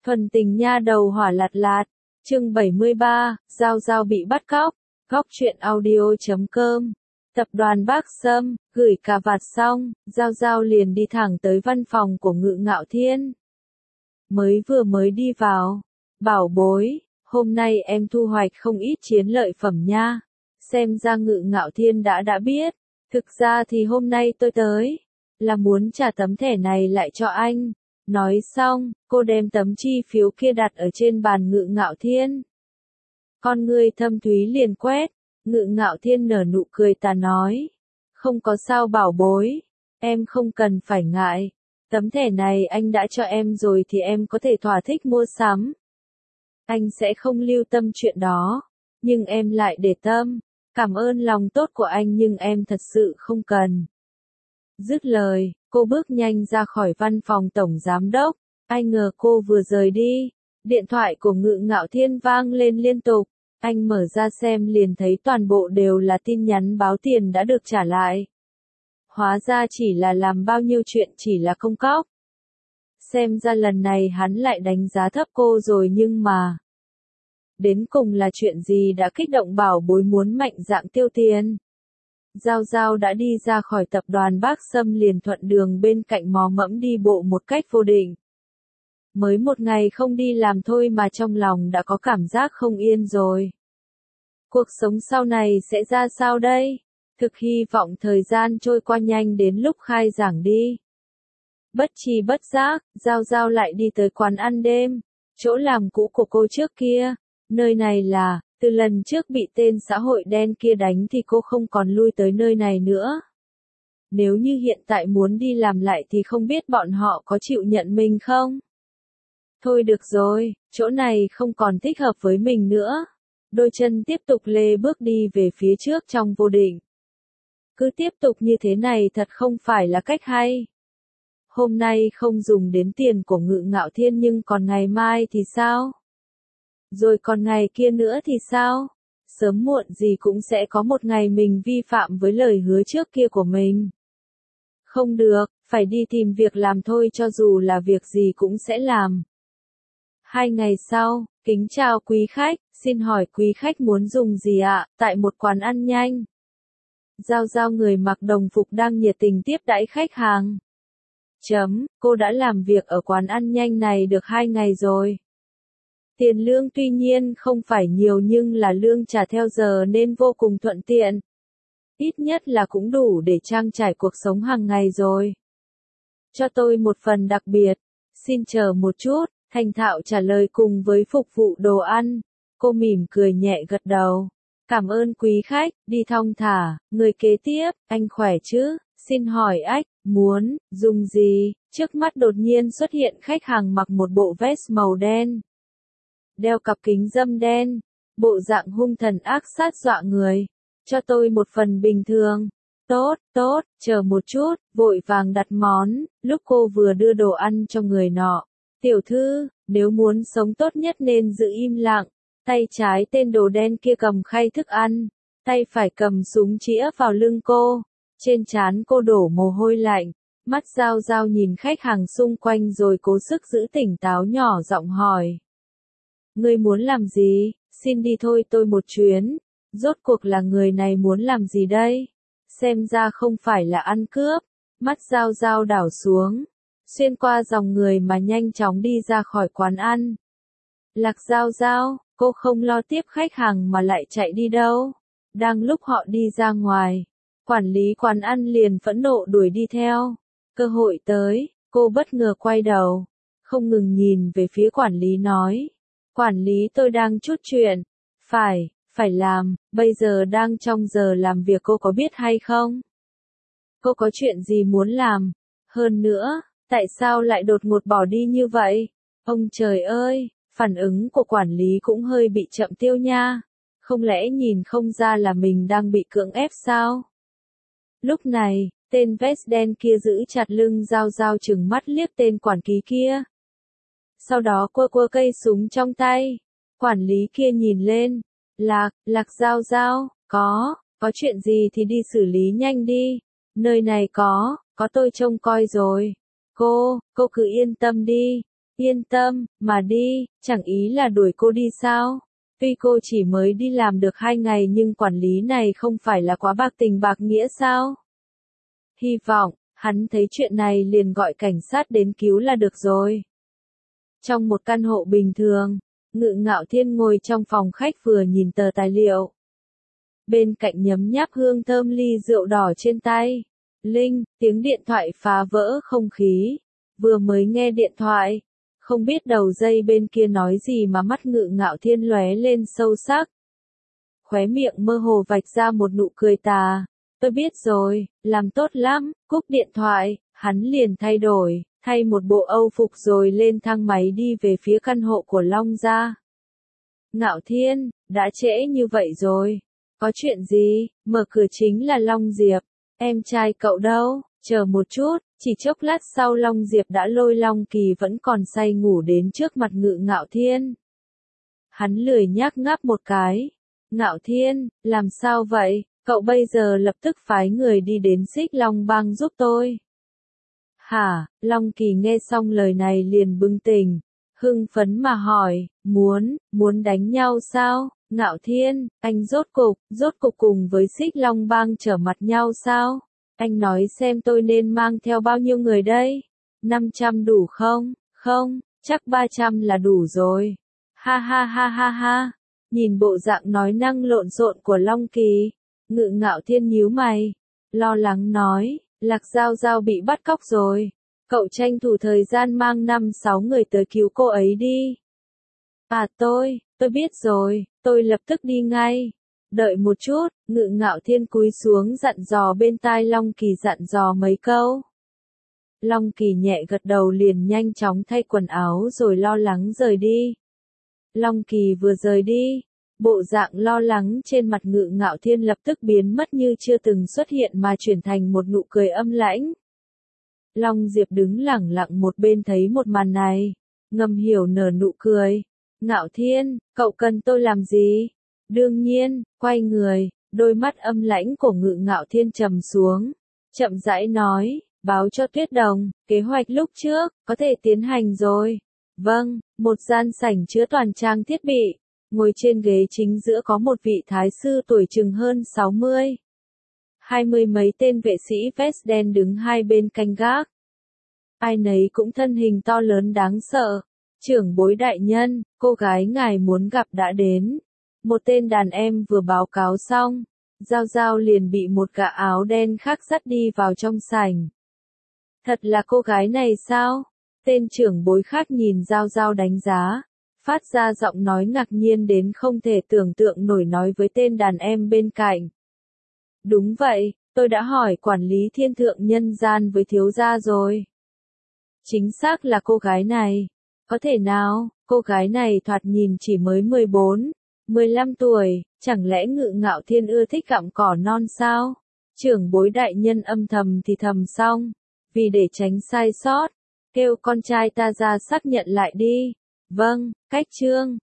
Thuần tình nha đầu hỏa lạt lạt, chương 73, Giao Giao bị bắt cóc, góc truyện audio.com. Tập đoàn Bác Sâm, gửi cà vạt xong, Giao Giao liền đi thẳng tới văn phòng của Ngự Ngạo Thiên. Mới đi vào, bảo bối, hôm nay em thu hoạch không ít chiến lợi phẩm nha. Xem ra Ngự Ngạo Thiên đã biết, thực ra thì hôm nay tôi tới, là muốn trả tấm thẻ này lại cho anh. Nói xong, cô đem tấm chi phiếu kia đặt ở trên bàn Ngự Ngạo Thiên. Con ngươi thâm thúy liền quét, Ngự Ngạo Thiên nở nụ cười tà nói. Không có sao bảo bối, em không cần phải ngại. Tấm thẻ này anh đã cho em rồi thì em có thể thỏa thích mua sắm. Anh sẽ không lưu tâm chuyện đó, nhưng em lại để tâm. Cảm ơn lòng tốt của anh nhưng em thật sự không cần. Dứt lời, cô bước nhanh ra khỏi văn phòng tổng giám đốc. Ai ngờ cô vừa rời đi, điện thoại của Ngự Ngạo Thiên vang lên liên tục. Anh mở ra xem liền thấy toàn bộ đều là tin nhắn báo tiền đã được trả lại. Hóa ra chỉ là làm bao nhiêu chuyện chỉ là công cóc. Xem ra lần này hắn lại đánh giá thấp cô rồi nhưng mà. Đến cùng là chuyện gì đã kích động bảo bối muốn mạnh dạn tiêu tiền. Giao Giao đã đi ra khỏi tập đoàn Bác Sâm liền thuận đường bên cạnh mò mẫm đi bộ một cách vô định. Mới một ngày không đi làm thôi mà trong lòng đã có cảm giác không yên rồi. Cuộc sống sau này sẽ ra sao đây? Thực hy vọng thời gian trôi qua nhanh đến lúc khai giảng đi. Bất tri bất giác, Giao Giao lại đi tới quán ăn đêm, chỗ làm cũ của cô trước kia. Nơi này là, từ lần trước bị tên xã hội đen kia đánh thì cô không còn lui tới nơi này nữa. Nếu như hiện tại muốn đi làm lại thì không biết bọn họ có chịu nhận mình không? Thôi được rồi, chỗ này không còn thích hợp với mình nữa. Đôi chân tiếp tục lê bước đi về phía trước trong vô định. Cứ tiếp tục như thế này thật không phải là cách hay. Hôm nay không dùng đến tiền của Ngự Ngạo Thiên nhưng còn ngày mai thì sao? Rồi còn ngày kia nữa thì sao? Sớm muộn gì cũng sẽ có một ngày mình vi phạm với lời hứa trước kia của mình. Không được, phải đi tìm việc làm thôi cho dù là việc gì cũng sẽ làm. 2 ngày sau, kính chào quý khách, xin hỏi quý khách muốn dùng gì ạ? Tại một quán ăn nhanh. Giao Giao người mặc đồng phục đang nhiệt tình tiếp đãi khách hàng. Cô đã làm việc ở quán ăn nhanh này được 2 ngày rồi. Tiền lương tuy nhiên không phải nhiều nhưng là lương trả theo giờ nên vô cùng thuận tiện. Ít nhất là cũng đủ để trang trải cuộc sống hàng ngày rồi. Cho tôi một phần đặc biệt. Xin chờ một chút, thành thạo trả lời cùng với phục vụ đồ ăn. Cô mỉm cười nhẹ gật đầu. Cảm ơn quý khách, đi thong thả. Người kế tiếp, anh khỏe chứ? Xin hỏi ách, muốn, dùng gì? Trước mắt đột nhiên xuất hiện khách hàng mặc một bộ vest màu đen. Đeo cặp kính râm đen, bộ dạng hung thần ác sát dọa người. Cho tôi một phần bình thường. Tốt, chờ một chút, vội vàng đặt món, lúc cô vừa đưa đồ ăn cho người nọ. Tiểu thư, nếu muốn sống tốt nhất nên giữ im lặng. Tay trái tên đồ đen kia cầm khay thức ăn, tay phải cầm súng chĩa vào lưng cô. Trên trán cô đổ mồ hôi lạnh, mắt Giao Giao nhìn khách hàng xung quanh rồi cố sức giữ tỉnh táo nhỏ giọng hỏi. Ngươi muốn làm gì? Xin đi thôi tôi một chuyến. Rốt cuộc là người này muốn làm gì đây? Xem ra không phải là ăn cướp. Mắt Giao Giao đảo xuống, xuyên qua dòng người mà nhanh chóng đi ra khỏi quán ăn. Lạc Giao Giao, cô không lo tiếp khách hàng mà lại chạy đi đâu? Đang lúc họ đi ra ngoài, quản lý quán ăn liền phẫn nộ đuổi đi theo. Cơ hội tới, cô bất ngờ quay đầu, không ngừng nhìn về phía quản lý nói. Quản lý tôi đang chút chuyện. Phải làm, bây giờ đang trong giờ làm việc cô có biết hay không? Cô có chuyện gì muốn làm? Hơn nữa, tại sao lại đột ngột bỏ đi như vậy? Ông trời ơi, phản ứng của quản lý cũng hơi bị chậm tiêu nha. Không lẽ nhìn không ra là mình đang bị cưỡng ép sao? Lúc này, tên vest đen kia giữ chặt lưng Giao Giao trừng mắt liếc tên quản lý kia. Sau đó quơ cây súng trong tay. Quản lý kia nhìn lên. Lạc Giao Giao, có chuyện gì thì đi xử lý nhanh đi. Nơi này có tôi trông coi rồi. Cô cứ yên tâm đi. Yên tâm, mà đi, chẳng ý là đuổi cô đi sao? Tuy cô chỉ mới đi làm được 2 ngày nhưng quản lý này không phải là quá bạc tình bạc nghĩa sao? Hy vọng, hắn thấy chuyện này liền gọi cảnh sát đến cứu là được rồi. Trong một căn hộ bình thường, Ngự Ngạo Thiên ngồi trong phòng khách vừa nhìn tờ tài liệu. Bên cạnh nhấm nháp hương thơm ly rượu đỏ trên tay. Linh, tiếng điện thoại phá vỡ không khí. Vừa mới nghe điện thoại, không biết đầu dây bên kia nói gì mà mắt Ngự Ngạo Thiên lóe lên sâu sắc. Khóe miệng mơ hồ vạch ra một nụ cười tà. Tôi biết rồi, làm tốt lắm, cúp điện thoại, hắn liền thay một bộ âu phục rồi lên thang máy đi về phía căn hộ của Long gia. Ngạo Thiên, đã trễ như vậy rồi. Có chuyện gì? Mở cửa chính là Long Diệp. Em trai cậu đâu? Chờ một chút, chỉ chốc lát sau Long Diệp đã lôi Long Kỳ vẫn còn say ngủ đến trước mặt Ngự Ngạo Thiên. Hắn lười nhác ngáp một cái. Ngạo Thiên, làm sao vậy? Cậu bây giờ lập tức phái người đi đến Xích Long Bang giúp tôi. Hả? Long Kỳ nghe xong lời này liền bừng tỉnh, hưng phấn mà hỏi, muốn đánh nhau sao? Ngạo Thiên, anh rốt cục cùng với Xích Long Bang trở mặt nhau sao? Anh nói xem tôi nên mang theo bao nhiêu người đây? 500 đủ không? Không, chắc 300 là đủ rồi. Ha ha ha ha ha. Nhìn bộ dạng nói năng lộn xộn của Long Kỳ, Ngự Ngạo Thiên nhíu mày, lo lắng nói, Lạc Giao Giao bị bắt cóc rồi. Cậu tranh thủ thời gian mang 5-6 người tới cứu cô ấy đi. À tôi biết rồi, tôi lập tức đi ngay. Đợi một chút, Ngự Ngạo Thiên cúi xuống dặn dò bên tai Long Kỳ dặn dò mấy câu. Long Kỳ nhẹ gật đầu liền nhanh chóng thay quần áo rồi lo lắng rời đi. Long Kỳ vừa rời đi, bộ dạng lo lắng trên mặt Ngự Ngạo Thiên lập tức biến mất như chưa từng xuất hiện mà chuyển thành một nụ cười âm lãnh. Long Diệp đứng lẳng lặng một bên thấy một màn này, ngầm hiểu nở nụ cười. Ngạo Thiên, cậu cần tôi làm gì? Đương nhiên, quay người, đôi mắt âm lãnh của Ngự Ngạo Thiên trầm xuống, chậm rãi nói, báo cho Tuyết Đồng, kế hoạch lúc trước, có thể tiến hành rồi. Vâng, một gian sảnh chứa toàn trang thiết bị, ngồi trên ghế chính giữa có một vị thái sư tuổi chừng hơn 60. 20 mấy tên vệ sĩ vest đen đứng hai bên canh gác. Ai nấy cũng thân hình to lớn đáng sợ. Trưởng bối đại nhân, cô gái ngài muốn gặp đã đến. Một tên đàn em vừa báo cáo xong, Giao Giao liền bị một gã áo đen khác dắt đi vào trong sảnh. Thật là cô gái này sao? Tên trưởng bối khác nhìn Giao Giao đánh giá, phát ra giọng nói ngạc nhiên đến không thể tưởng tượng nổi nói với tên đàn em bên cạnh. Đúng vậy, tôi đã hỏi quản lý thiên thượng nhân gian với thiếu gia rồi. Chính xác là cô gái này. Có thể nào, cô gái này thoạt nhìn chỉ mới 14, 15 tuổi, chẳng lẽ Ngự Ngạo Thiên ưa thích gặm cỏ non sao? Trưởng bối đại nhân âm thầm thì thầm xong, vì để tránh sai sót, kêu con trai ta ra xác nhận lại đi. Vâng, cách chương.